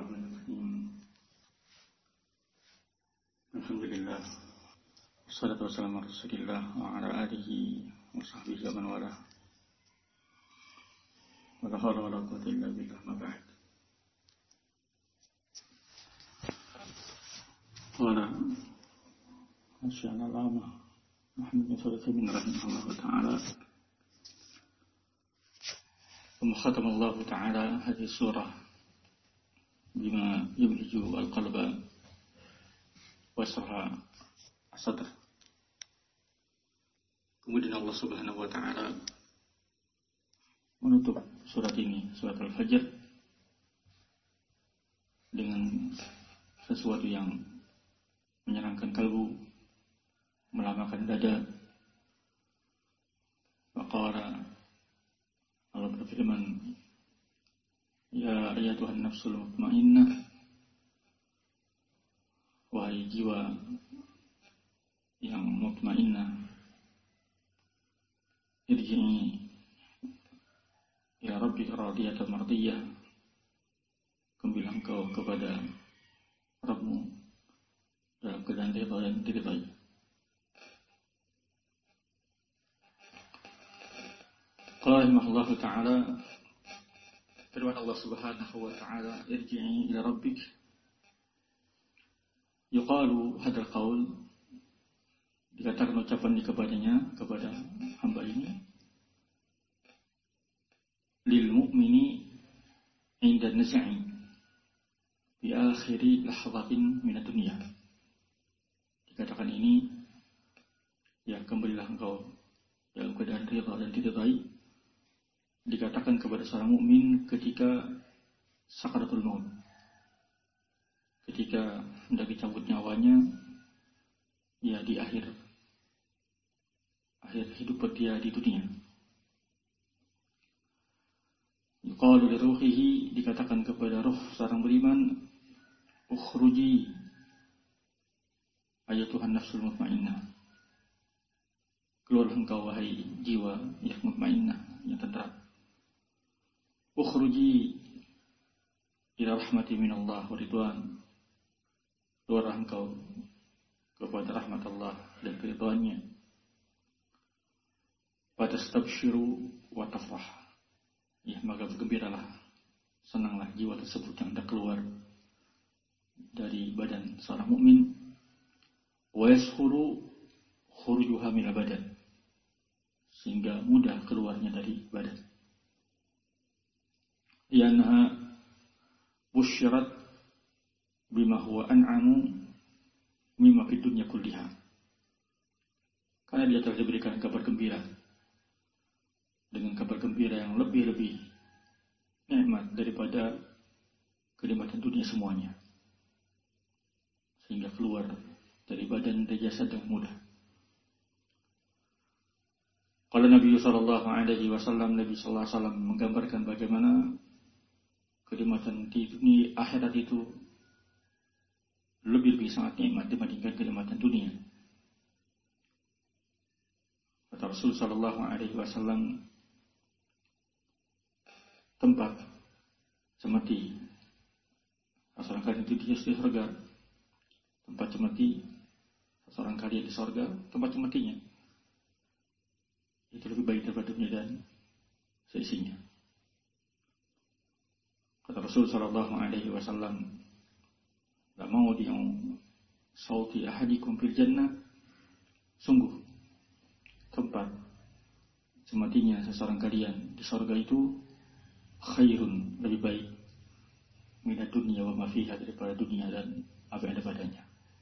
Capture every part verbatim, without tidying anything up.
Bismillahirrahmanirrahim. Alhamdulillah. Wassalatu wassalamu ala Rasulillah wa ala alihi wa sahbihi wa man wala. Wa la hawla wa la quwwata illa billah, ma ba'd. Qala Masyaallah lama Muhammad bin Shalih bin rahimahullah ta'ala. ثم ختم الله تعالى هذه السورة بما يبهج القلب ويشرح الصدر. Kemudian Allah Subhanahu wa taala menutup surat ini, surat Al-Fajr, dengan sesuatu yang menyenangkan kalbu, melamakan dada. Faqala, Allah berfirman, ya ayatuhan nafsul mutmainnah, wahai jiwa yang mutmainnah, irji'i ila rabbika radiyatan mardiyah, kembalilah engkau kepada Rabbmu dalam keadaan ridha dan diridhai. Qala rahimahullahu ta'ala, firman Allah Subhanahu wa ta'ala, irji'i ila rabbik, yuqalu hadzal qaul, dikatakan ucapan ini kepadanya, kepada hamba ini, lil mu'mini inda naz'i bi akhiri lahzatin min ad-dunya. Dikatakan ini, ya kembalilah engkau dalam keadaan ridha dan diridhai, dikatakan kepada seorang mukmin ketika sakaratul maut, ketika hendak dicabut nyawanya, ya di akhir akhir hidup dia di dunia. Yuqalu li ruhihi, dikatakan kepada ruh seorang beriman, ukhruji ayatuhan nafsul mutmainnah, keluar engkau wahai jiwa yang mutmainnah, yang tenteram. Ukhruji ila rahmati minallah wa ridwan, keluar engkau kepada rahmat Allah dan keridhaannya. Fatastabshiru wa tafrah, ya maka bergembiralah, senanglah jiwa tersebut yang hendak keluar dari badan seorang mukmin. Wa yashuru khurujuha min badan, sehingga mudah keluarnya dari badan. Yanha busyirat bima huwa an'amu mimma fid dunya kulliha, karena dia telah diberikan kabar gembira dengan kabar gembira yang lebih-lebih nikmat daripada kenikmatan dunia semuanya, sehingga keluar dari badan dan jasad dengan mudah. Kalau Nabi sallallahu alaihi wasallam, Nabi sallallahu alaihi wasallam menggambarkan bagaimana kenikmatan di dunia akhirat itu lebih-lebih sangat nikmat dibandingkan kenikmatan dunia. Kata Rasul sallallahu alaihi wasallam, tempat semati seorang kalian itu di surga, tempat semati seorang kalian di surga, tempat sematinya itu lebih baik daripada dunia dan seisinya. Kata Rasul sallallahu alaihi wasallam, la mawdi'u sauti ahadikum fil jannah, sungguh tempat sematinya seseorang kalian di surga itu khairun, lebih baik, minad dunya wa ma fiha, daripada dunia dan apa yang ada padanya.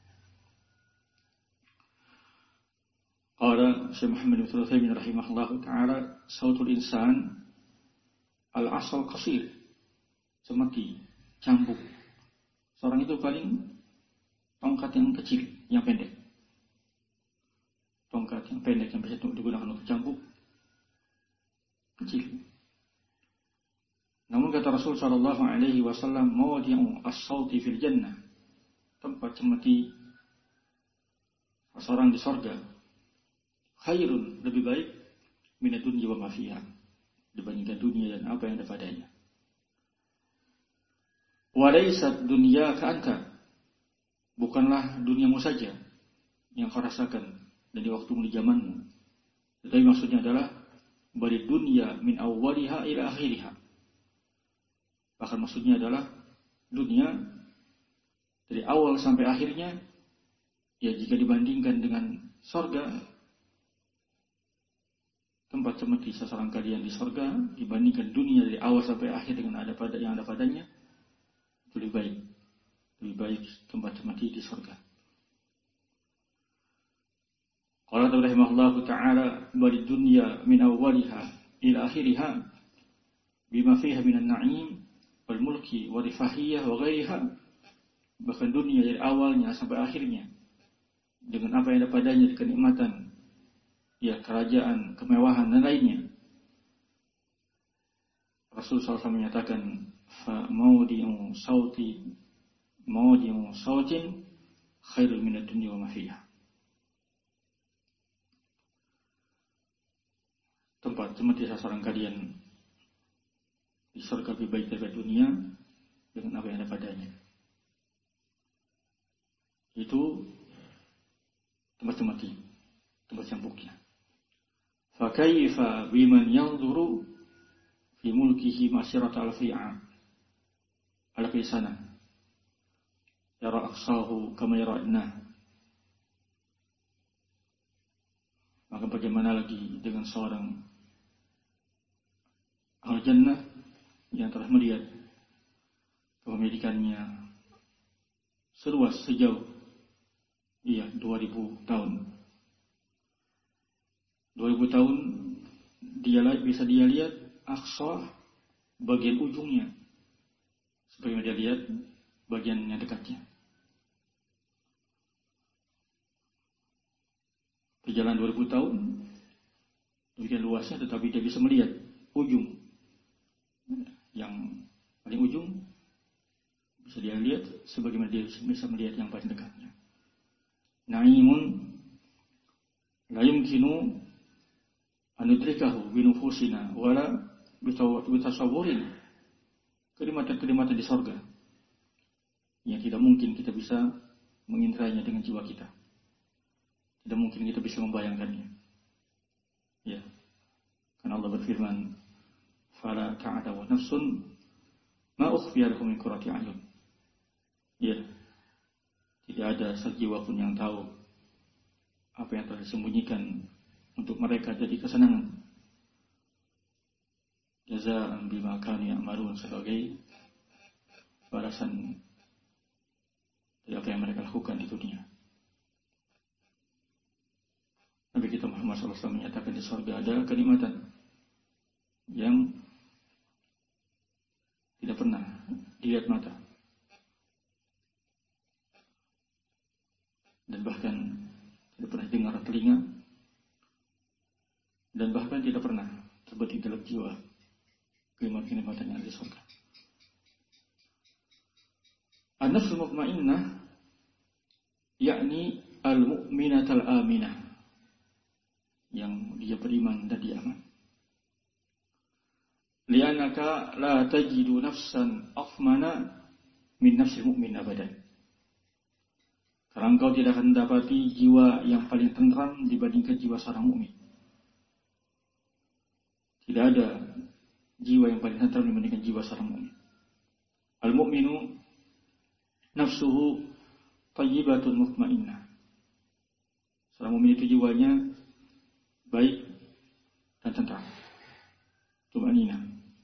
Qala Syekh Muhammad bin Shalih rahimahullahu ta'ala, sautul insan al-asal qasir, semati, cambuk. Seorang itu paling tongkat yang kecil, yang pendek. Tongkat yang pendek yang bisa digunakan untuk cambuk, kecil. Namun kata Rasul sallallahu alaihi wasallam, mawdi'u as-sauti fil jannah, tempat semati seorang di surga, khairun, lebih baik, minad dunya wa ma fiha, dibandingkan dunia dan apa yang ada padanya. Walaysat dunyaka anta, bukanlah duniamu saja yang kau rasakan dari waktumu di zamanmu, tetapi maksudnya adalah bari dunya min awwaliha ila akhiriha. Bahkan maksudnya adalah dunia dari awal sampai akhirnya, ya jika dibandingkan dengan sorga, tempat cemeti sasaran kalian di sorga dibandingkan dunia dari awal sampai akhir dengan ada pada yang ada padanya, itu lebih baik, lebih baik tempat cemeti di sorga. Qala rahimahullahu ta'ala bari dunya min awwaliha ila akhiriha bima fiha minan na'im wal mulki wa rifahiyah wa ghairiha. Bahkan dunia dari awalnya sampai akhirnya dengan apa yang ada padanya di kenikmatan, ya kerajaan, kemewahan dan lainnya. Rasul sallallahu alaihi wasallam menyatakan fa maudi'u sauti maudi'u sautin khairul minad dunya wa ma fiha. Tempat cemeti sasaran kalian di surga lebih baik daripada dunia dengan apa yang ada padanya. Itu tempat cemeti, tempat cambuknya. Fa kaifa biman yanzuru fi mulkihi masyirat al-fi'a ala kisana yara aqsahu kama yara'na. Maka bagaimana lagi dengan seorang ahli jannah yang telah melihat kepemilikannya seluas sejauh iya dua ribu tahun. dua ribu tahun dia bisa dia lihat aqsa bagian ujungnya, sebagaimana dia lihat bagian yang dekatnya. Perjalanan dua ribu tahun demikian luasnya, tetapi dia bisa melihat ujung yang paling ujung, bisa dia lihat sebagaimana dia bisa melihat yang paling dekatnya. Na'imun la yumkinu an nudrikahu bi nufusina wala bi tasawwurin. Kenikmatan-kenikmatan di surga yang tidak mungkin kita bisa mengindranya dengan jiwa kita. Tidak mungkin kita bisa membayangkannya. Ya. Karena Allah berfirman, "Fala ta'lamu nafsun ma ukhfiya lahum min qurrati a'yun." Ya. Tidak ada sejiwa pun yang tahu apa yang telah disembunyikan untuk mereka jadi kesenangan. Jazaa'an bima kanu ya'malun, sebagai balasan dari apa yang mereka lakukan di dunia. Nabi kita Muhammad shallallahu alaihi wasallam menyatakan di surga ada kenikmatan yang tidak pernah dilihat mata, dan bahkan tidak pernah dengar telinga, dan bahkan tidak pernah terbetik dalam jiwa kenikmatan yang ada di surga. An-nafsul mutmainnah yakni al-mu'minatal aminah, yang dia beriman dan dia aman. Li'annaka la tajidu nafsan afmana min nafsil mu'min abadan. Karena engkau tidak akan mendapati jiwa yang paling tenteram dibandingkan jiwa seorang mukmin. Tidak ada jiwa yang paling tenteram dibandingkan jiwa seorang mukmin. Al-mu'minu nafsuhu thayyibatun mutmainnah. Seorang mukmin itu jiwanya baik dan tentram, tumanina.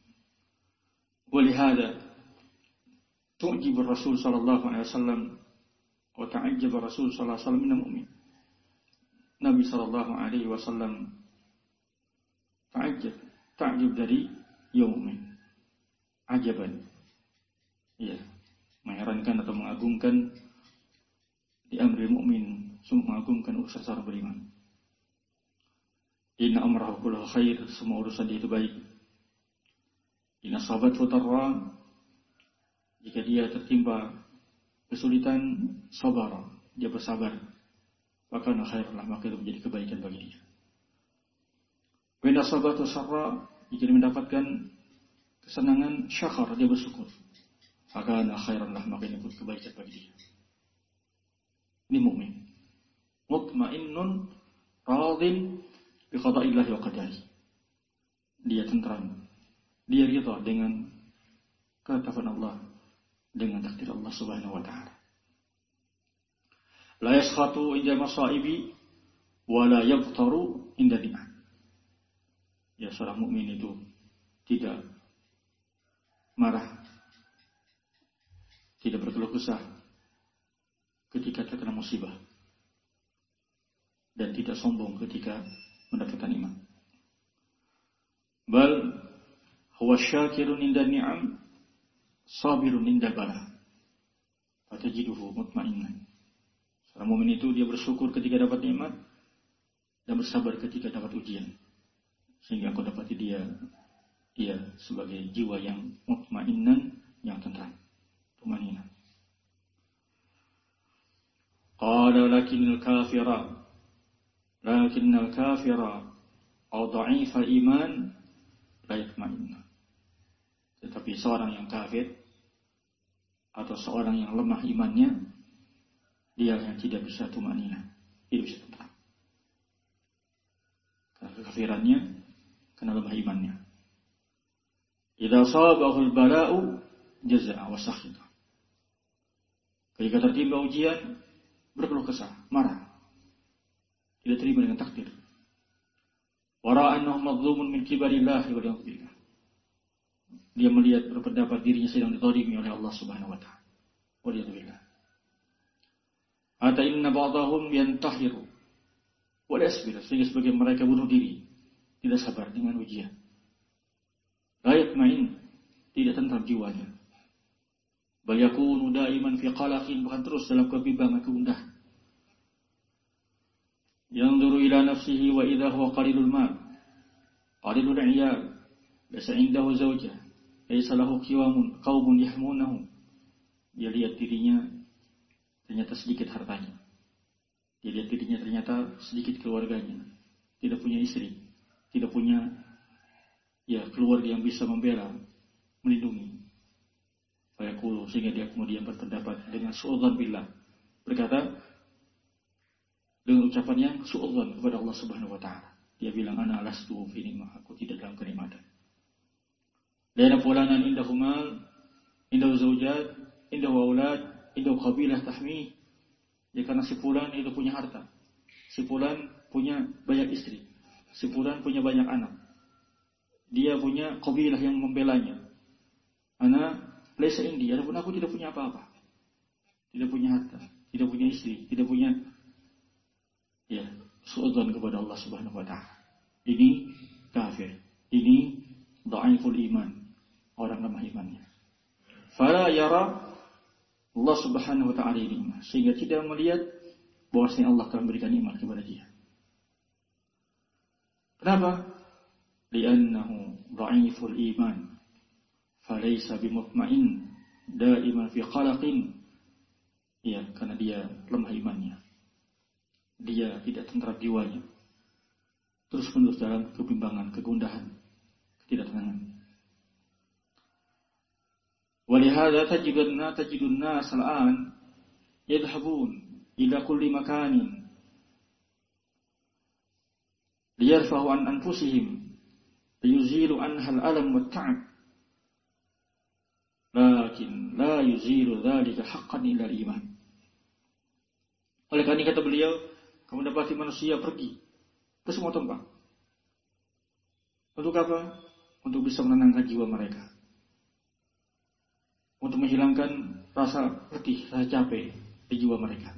Walihada tu'jibu Rasul sallallahu alaihi wasallam wa ta'ajjaba Rasul sallallahu alaihi wasallam min al-mu'min. Nabi sallallahu alaihi wasallam ta'ajjab, ta'jab dari mu'min. Ajaban. Ya, mengherankan atau mengagungkan di amri mu'min, sungguh mengagumkan urusan seorang beriman. Inna amrahu kulluhu khair, semua urusan dia itu baik. Inna sahabathu darra, jika dia tertimpa kesulitan, sabar, dia bersabar, maka khairlah, maka itu menjadi kebaikan bagi dia. Inna sahabathu sarra, jika dia mendapatkan kesenangan, syakar, dia bersyukur. fakana khairan lah, maka ini pun kebaikan bagi dia. Ini mukmin, mutmainnun radin bi qada'illahi wa qadarihi. Dia tentram, dia ridha dengan ketetapan Allah, dengan takdir Allah Subhanahu wa taala. La yaskhatu inda masaibi wa la yaghtaru inda ni'am. Ya, seorang mukmin itu tidak marah, tidak berkeluh kesah ketika terkena musibah, dan tidak sombong ketika mendapatkan iman. Bal huwa syakirun inda ni'am, sabirun inda bala, fatajiduhu mutmainnan. Seorang mukmin itu dia bersyukur ketika dapat nikmat dan bersabar ketika dapat ujian, sehingga aku dapati dia dia sebagai jiwa yang mutmainnan, yang tentram, tumanina. Qala lakinnal kafira lakinnal kafira aw dha'ifa iman la yatma'inna. Tetapi seorang yang kafir atau seorang yang lemah imannya, dia yang tidak bisa tumanina, tidak bisa tentram. Karena kekafirannya, karena lemah imannya. Idza sabahul bala'u jaza'a wa sakhita. Ketika tertimpa ujian, berkeluh kesah, marah, tidak terima dengan takdir. Wara annahu madzumun min kibarillahi wa yadhbillah. Dia melihat berpendapat dirinya sedang dizalimi oleh Allah Subhanahu wa taala. Wa yadhbillah. Ata inna ba'dahum yantahiru wa la yasbiru, sehingga sebagian mereka bunuh diri, tidak sabar dengan ujian. La yatma'in, tidak tentram jiwanya. Bal yakunu da'iman fi qalaqin, bahkan terus dalam kebimbangan, kegundahan. Yanzuru ila nafsihi wa idha huwa qalilul mal, qalilul 'iyal, laysa 'indahu zawjah, laysa lahu qiwamun qaumun yahmunahu. Dia lihat dirinya ternyata sedikit hartanya. Dia lihat dirinya ternyata sedikit keluarganya. Tidak punya istri, tidak punya ya keluarga yang bisa membela, melindungi. Fayaqulu, sehingga dia kemudian berpendapat dengan su'udzan billah, berkata dengan ucapan yang su'udzan kepada Allah Subhanahu wa taala. Dia bilang, ana lastu fi ni'mah, aku tidak dalam kenikmatan. Laina fulanan indahu mal, indahu zaujat, indahu aulad, indahu qabilah tahmi. Ya, karena si fulan itu punya harta, si fulan punya banyak istri, si fulan punya banyak anak, dia punya qabilah yang membelanya. Ana laisa indi, adapun aku tidak punya apa-apa, tidak punya harta, tidak punya istri, tidak punya, ya, suudzon kepada Allah Subhanahu wa taala. Ini kafir, ini dhaiful iman, orang lemah imannya. Fala yara Allah Subhanahu wa ta'ala nikmah, sehingga tidak melihat bahwasanya Allah telah memberikan nikmat kepada dia. Kenapa? Li'annahu dha'iful iman, falaysa bimutma'in da'iman fi qalaqin. Ya, karena dia lemah imannya, dia tidak tentram jiwanya, terus menerus dalam kebimbangan, kegundahan, ketidaktenangan. ولهذا تجدنا تجد الناس الآن يذهبون إلى كل مكان ليرفعوا عن أنفسهم ليزيلوا عنها الألم والتعب لكن لا يزيل ذلك حقا إلا الإيمان. Oleh karena kata beliau, kamu dapati manusia pergi ke semua tempat. Untuk apa? Untuk bisa menenangkan jiwa mereka, untuk menghilangkan rasa letih, rasa capek di jiwa mereka.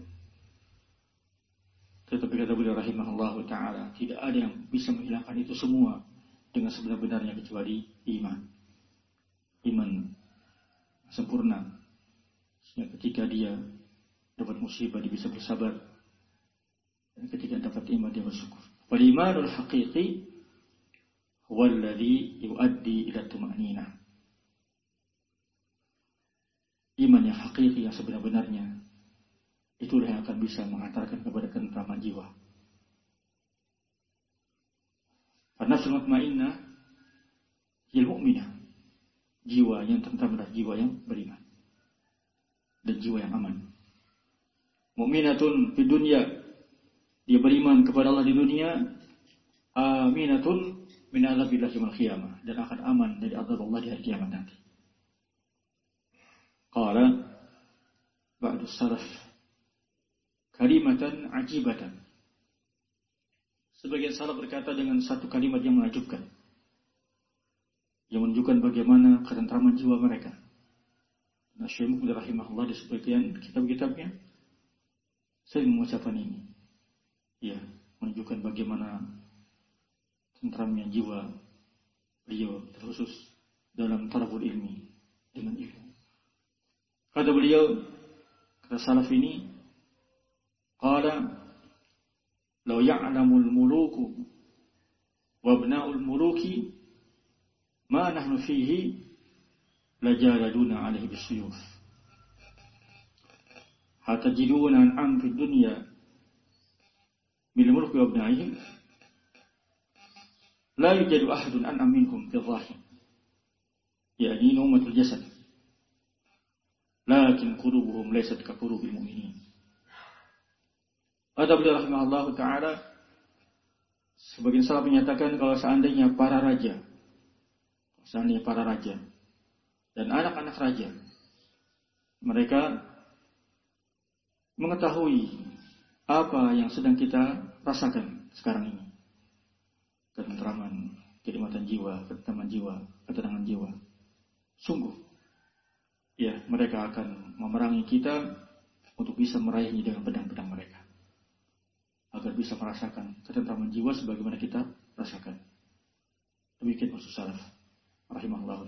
Tetapi kata beliau rahimahullah ta'ala, tidak ada yang bisa menghilangkan itu semua dengan sebenar-benarnya kecuali iman. Iman sempurna, sehingga ketika dia dapat musibah dia bisa bersabar, dan ketika dapat iman dia bersyukur. Wal imanul haqiqi huwa alladhi yuaddi ila tuma'ninah. Iman yang hakiki, yang sebenar-benarnya, itulah yang akan bisa mengantarkan kepada ketentraman jiwa. An-nafsul mutmainnah hiyal mu'minah. Jiwa yang tentram adalah jiwa yang beriman. dan jiwa yang aman. Mu'minatun di dunia, dia beriman kepada Allah di dunia, aminatun min adzabillahi yaumil qiyamah, dan akan aman dari azab Allah di hari kiamat nanti. Qala ba'du salaf kalimatan ajibatan. Sebagian salaf berkata dengan satu kalimat yang menakjubkan, yang menunjukkan bagaimana ketentraman jiwa mereka. Nah, Syekh Muqbil rahimahullah di sebagian kitab-kitabnya sering mengucapkan ini. Ya, menunjukkan bagaimana tentramnya jiwa beliau, terkhusus dalam talabul ilmi, dengan ilmu. Kata beliau, kata salaf ini, qala law ya'lamul muluku wa abna'ul muluki ma nahnu fihi lajaladuna alaihi bisuyuf hatta jiduna an'am fid dunya bil mulki wa abna'ihim la yujadu ahadun an'am minhum fi dhahir yani umatul jasad lakin qulubuhum laysat ka qulubil mu'minin. Ada beliau rahimahullah ta'ala, sebagian salaf menyatakan kalau seandainya para raja, seandainya para raja dan anak-anak raja, mereka mengetahui apa yang sedang kita rasakan sekarang ini, ketentraman, kenikmatan jiwa, ketentraman jiwa, ketenangan jiwa, sungguh, ya, mereka akan memerangi kita untuk bisa meraihnya dengan pedang-pedang mereka, agar bisa merasakan ketentraman jiwa sebagaimana kita rasakan. Demikian maksud salaf rahimahullah.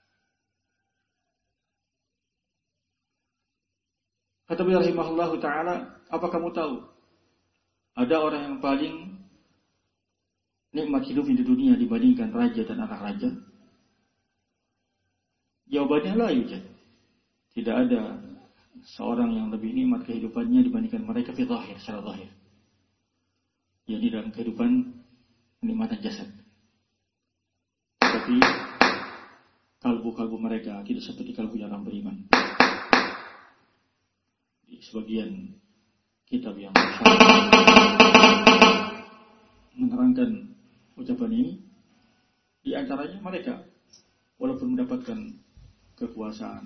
Kata beliau rahimahullah ta'ala, apa kamu tahu ada orang yang paling nikmat hidupnya di dunia dibandingkan raja dan anak raja? Jawabannya la yujad. Tidak ada seorang yang lebih nikmat kehidupannya dibandingkan mereka fi zahir, secara zahir. Ya, di dalam kehidupan kenikmatan jasad. Tapi kalbu-kalbu mereka tidak seperti kalbu yang orang beriman. Di sebagian kitab yang menerangkan ucapan ini, di antaranya mereka walaupun mendapatkan kekuasaan,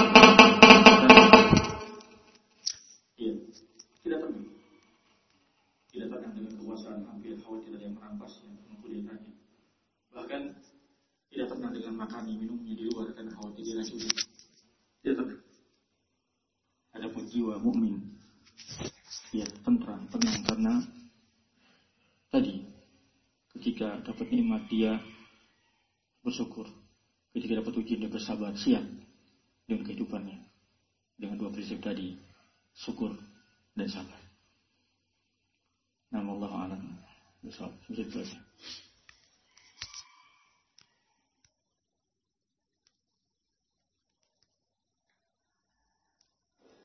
iya, tidak tenang, tidak tenang dengan kekuasaan, hampir khawatir ada yang merampasnya, mengkudetanya. Bahkan tidak tenang dengan makan minumnya di luar karena khawatir diracuni. Tidak tenang. Adapun jiwa mukmin, ya, tentram, tenang, karena tadi ketika dapat nikmat dia bersyukur, ketika dapat ujian dia bersabar, siap dengan kehidupannya dengan dua prinsip tadi, syukur dan sabar. Nama Allah alam. Besok, begitu saja.